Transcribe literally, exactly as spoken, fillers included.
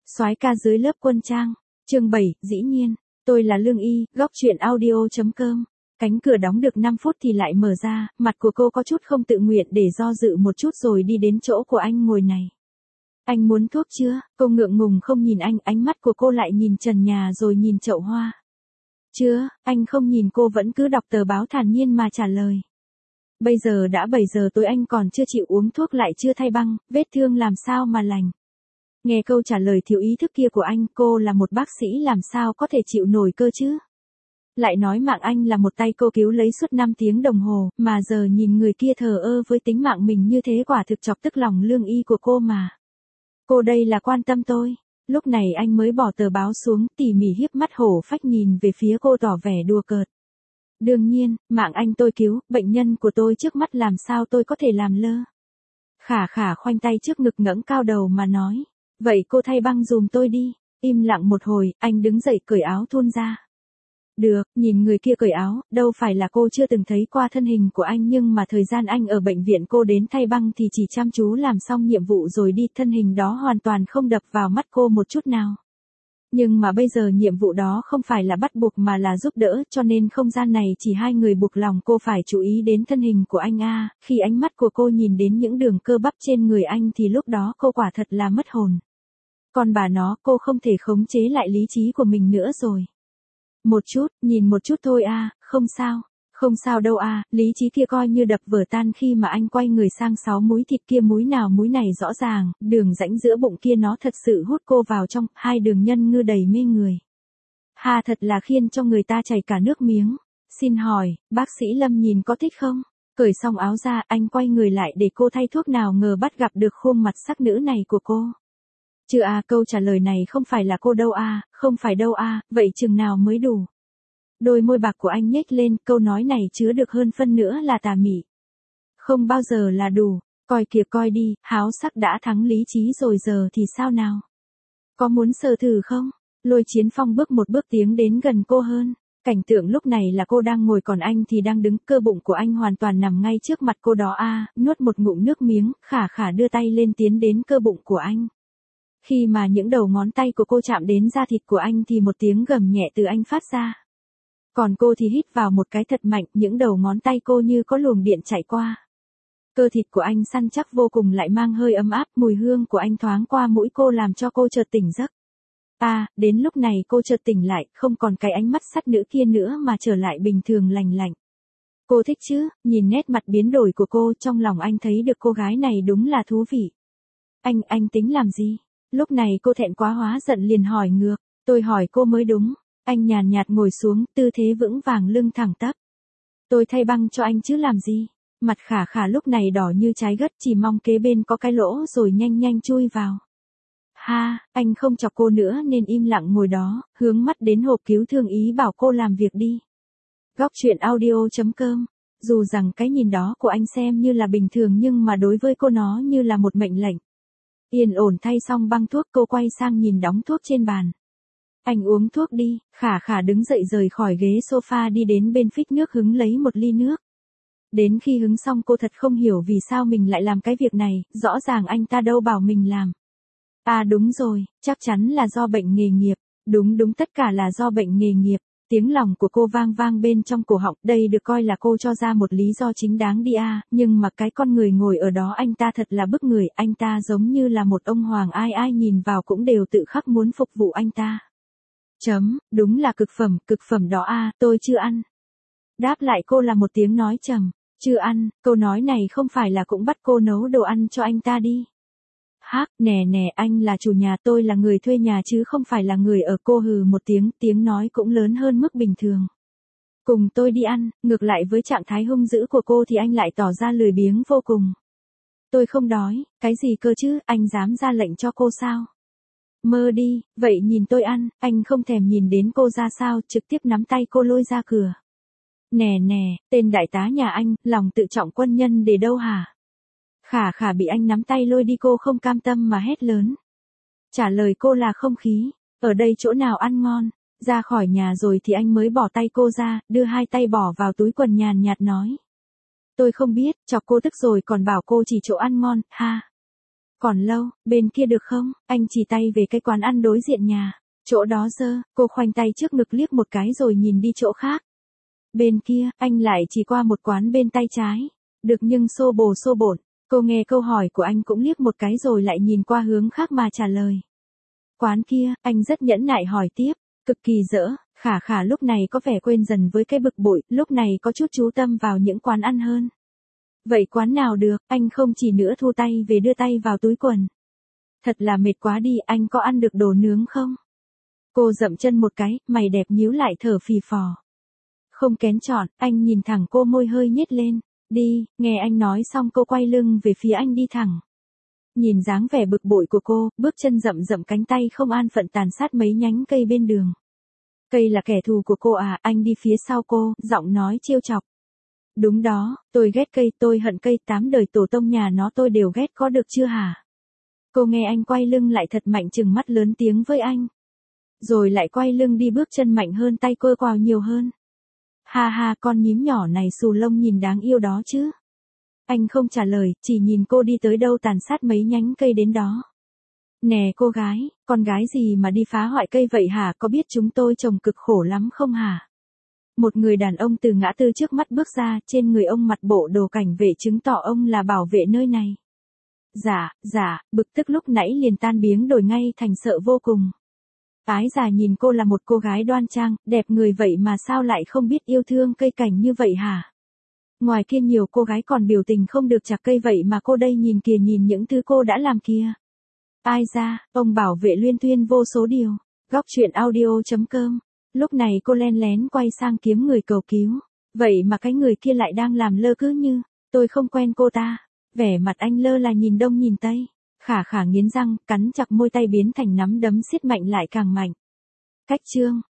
Soái ca dưới lớp quân trang, chương bảy, dĩ nhiên, tôi là Lương Y, góc truyện audio.com. Cánh cửa đóng được năm phút thì lại mở ra, mặt của cô có chút không tự nguyện để do dự một chút rồi đi đến chỗ của anh ngồi này. Anh muốn thuốc chưa? Cô ngượng ngùng không nhìn anh, ánh mắt của cô lại nhìn trần nhà rồi nhìn chậu hoa. Chưa, anh không nhìn cô vẫn cứ đọc tờ báo thản nhiên mà trả lời. Bây giờ đã bảy giờ tối anh còn chưa chịu uống thuốc lại chưa thay băng, vết thương làm sao mà lành. Nghe câu trả lời thiếu ý thức kia của anh, cô là một bác sĩ làm sao có thể chịu nổi cơ chứ? Lại nói mạng anh là một tay cô cứu lấy suốt năm tiếng đồng hồ, mà giờ nhìn người kia thờ ơ với tính mạng mình như thế quả thực chọc tức lòng Lương Y của cô mà. Cô đây là quan tâm tôi. Lúc này anh mới bỏ tờ báo xuống, tỉ mỉ hiếp mắt hổ phách nhìn về phía cô tỏ vẻ đùa cợt. Đương nhiên, mạng anh tôi cứu, bệnh nhân của tôi trước mắt làm sao tôi có thể làm lơ. Khả khả khoanh tay trước ngực ngẩng cao đầu mà nói. Vậy cô thay băng dùm tôi đi. Im lặng một hồi, anh đứng dậy cởi áo thun ra. Được, nhìn người kia cởi áo, đâu phải là cô chưa từng thấy qua thân hình của anh nhưng mà thời gian anh ở bệnh viện cô đến thay băng thì chỉ chăm chú làm xong nhiệm vụ rồi đi, thân hình đó hoàn toàn không đập vào mắt cô một chút nào. Nhưng mà bây giờ nhiệm vụ đó không phải là bắt buộc mà là giúp đỡ, cho nên không gian này chỉ hai người buộc lòng cô phải chú ý đến thân hình của anh a. À, khi ánh mắt của cô nhìn đến những đường cơ bắp trên người anh thì lúc đó cô quả thật là mất hồn. Còn bà nó, cô không thể khống chế lại lý trí của mình nữa rồi. Một chút, nhìn một chút thôi a, à, không sao. Không sao đâu a, à, lý trí kia coi như đập vỡ tan khi mà anh quay người sang sáu múi thịt kia, múi nào múi này rõ ràng, đường rãnh giữa bụng kia nó thật sự hút cô vào trong, hai đường nhân ngư đầy mê người. Ha, thật là khiến cho người ta chảy cả nước miếng. Xin hỏi, bác sĩ Lâm nhìn có thích không? Cởi xong áo ra, anh quay người lại để cô thay thuốc, nào ngờ bắt gặp được khuôn mặt sắc nữ này của cô. Chưa à, câu trả lời này không phải là cô đâu à, không phải đâu à, vậy chừng nào mới đủ? Đôi môi bạc của anh nhếch lên, câu nói này chứa được hơn phân nữa là tà mị. Không bao giờ là đủ, coi kìa coi đi, háo sắc đã thắng lý trí rồi giờ thì sao nào? Có muốn sờ thử không? Lôi Chiến Phong bước một bước tiến đến gần cô hơn. Cảnh tượng lúc này là cô đang ngồi còn anh thì đang đứng, cơ bụng của anh hoàn toàn nằm ngay trước mặt cô đó a, à, nuốt một ngụm nước miếng, khả khả đưa tay lên tiến đến cơ bụng của anh. Khi mà những đầu ngón tay của cô chạm đến da thịt của anh thì một tiếng gầm nhẹ từ anh phát ra. Còn cô thì hít vào một cái thật mạnh, những đầu ngón tay cô như có luồng điện chạy qua. Cơ thịt của anh săn chắc vô cùng lại mang hơi ấm áp, mùi hương của anh thoáng qua mũi cô làm cho cô chợt tỉnh giấc. À, đến lúc này cô chợt tỉnh lại, không còn cái ánh mắt sắt nữ kia nữa mà trở lại bình thường lành lạnh. Cô thích chứ? Nhìn nét mặt biến đổi của cô, trong lòng anh thấy được cô gái này đúng là thú vị. Anh, anh tính làm gì? Lúc này cô thẹn quá hóa giận liền hỏi ngược, tôi hỏi cô mới đúng. Anh nhàn nhạt ngồi xuống, tư thế vững vàng, lưng thẳng tắp. Tôi thay băng cho anh chứ làm gì? Mặt khả khả lúc này đỏ như trái gất, chỉ mong kế bên có cái lỗ rồi nhanh nhanh chui vào. Ha, anh không chọc cô nữa nên im lặng ngồi đó, hướng mắt đến hộp cứu thương ý bảo cô làm việc đi. Góc truyện audio.com. Dù rằng cái nhìn đó của anh xem như là bình thường nhưng mà đối với cô nó như là một mệnh lệnh. Yên ổn thay xong băng thuốc, cô quay sang nhìn đóng thuốc trên bàn. Anh uống thuốc đi. Khả khả đứng dậy rời khỏi ghế sofa đi đến bên phích nước hứng lấy một ly nước. Đến khi hứng xong cô thật không hiểu vì sao mình lại làm cái việc này, rõ ràng anh ta đâu bảo mình làm. À đúng rồi, chắc chắn là do bệnh nghề nghiệp. Đúng đúng, tất cả là do bệnh nghề nghiệp. Tiếng lòng của cô vang vang bên trong cổ họng, đây được coi là cô cho ra một lý do chính đáng đi à, nhưng mà cái con người ngồi ở đó anh ta thật là bức người, anh ta giống như là một ông hoàng, ai ai nhìn vào cũng đều tự khắc muốn phục vụ anh ta. Chấm, đúng là cực phẩm, cực phẩm đó à, tôi chưa ăn. Đáp lại cô là một tiếng nói trầm, chưa ăn, câu nói này không phải là cũng bắt cô nấu đồ ăn cho anh ta đi. Hác, nè nè, anh là chủ nhà, tôi là người thuê nhà chứ không phải là người ở, cô hừ một tiếng, tiếng nói cũng lớn hơn mức bình thường. Cùng tôi đi ăn, ngược lại với trạng thái hung dữ của cô thì anh lại tỏ ra lười biếng vô cùng. Tôi không đói, cái gì cơ chứ, anh dám ra lệnh cho cô sao? Mơ đi, vậy nhìn tôi ăn, anh không thèm nhìn đến cô ra sao, trực tiếp nắm tay cô lôi ra cửa. Nè nè, tên đại tá nhà anh, lòng tự trọng quân nhân để đâu hả? Khả khả bị anh nắm tay lôi đi, cô không cam tâm mà hét lớn. Trả lời cô là không khí, ở đây chỗ nào ăn ngon, ra khỏi nhà rồi thì anh mới bỏ tay cô ra, đưa hai tay bỏ vào túi quần nhàn nhạt nói. Tôi không biết, chọc cô tức rồi còn bảo cô chỉ chỗ ăn ngon, ha. Còn lâu, bên kia được không? Anh chỉ tay về cái quán ăn đối diện nhà. Chỗ đó dơ, cô khoanh tay trước ngực liếc một cái rồi nhìn đi chỗ khác. Bên kia, anh lại chỉ qua một quán bên tay trái. Được nhưng xô bồ xô bộn. Cô nghe câu hỏi của anh cũng liếc một cái rồi lại nhìn qua hướng khác mà trả lời. Quán kia, anh rất nhẫn nại hỏi tiếp. Cực kỳ dỡ, Khả Khả lúc này có vẻ quên dần với cái bực bội, lúc này có chút chú tâm vào những quán ăn hơn. Vậy quán nào được, anh không chỉ nữa thu tay về đưa tay vào túi quần. Thật là mệt quá đi, anh có ăn được đồ nướng không? Cô dậm chân một cái, mày đẹp nhíu lại thở phì phò. Không kén chọn, anh nhìn thẳng cô môi hơi nhếch lên. Đi, nghe anh nói xong cô quay lưng về phía anh đi thẳng. Nhìn dáng vẻ bực bội của cô, bước chân rậm rậm cánh tay không an phận tàn sát mấy nhánh cây bên đường. Cây là kẻ thù của cô à, anh đi phía sau cô, giọng nói trêu chọc. Đúng đó, tôi ghét cây, tôi hận cây, tám đời tổ tông nhà nó tôi đều ghét có được chưa hả? Cô nghe anh quay lưng lại thật mạnh trừng mắt lớn tiếng với anh. Rồi lại quay lưng đi bước chân mạnh hơn tay cô quào nhiều hơn. Ha ha, con nhím nhỏ này xù lông nhìn đáng yêu đó chứ. Anh không trả lời, chỉ nhìn cô đi tới đâu tàn sát mấy nhánh cây đến đó. Nè cô gái, con gái gì mà đi phá hoại cây vậy hả, có biết chúng tôi trồng cực khổ lắm không hả? Một người đàn ông từ ngã tư trước mắt bước ra, trên người ông mặc bộ đồ cảnh vệ chứng tỏ ông là bảo vệ nơi này. Dạ, dạ, bực tức lúc nãy liền tan biến đổi ngay thành sợ vô cùng. Ái già nhìn cô là một cô gái đoan trang, đẹp người vậy mà sao lại không biết yêu thương cây cảnh như vậy hả? Ngoài kia nhiều cô gái còn biểu tình không được chặt cây vậy mà cô đây nhìn kìa, nhìn những thứ cô đã làm kìa. Ai ra, ông bảo vệ luyên thuyên vô số điều. Góc truyện audio chấm com. Lúc này cô len lén quay sang kiếm người cầu cứu. Vậy mà cái người kia lại đang làm lơ cứ như, tôi không quen cô ta. Vẻ mặt anh lơ là nhìn đông nhìn tây. Khả Khả nghiến răng, cắn chặt môi tay biến thành nắm đấm siết mạnh lại càng mạnh. Cách chương.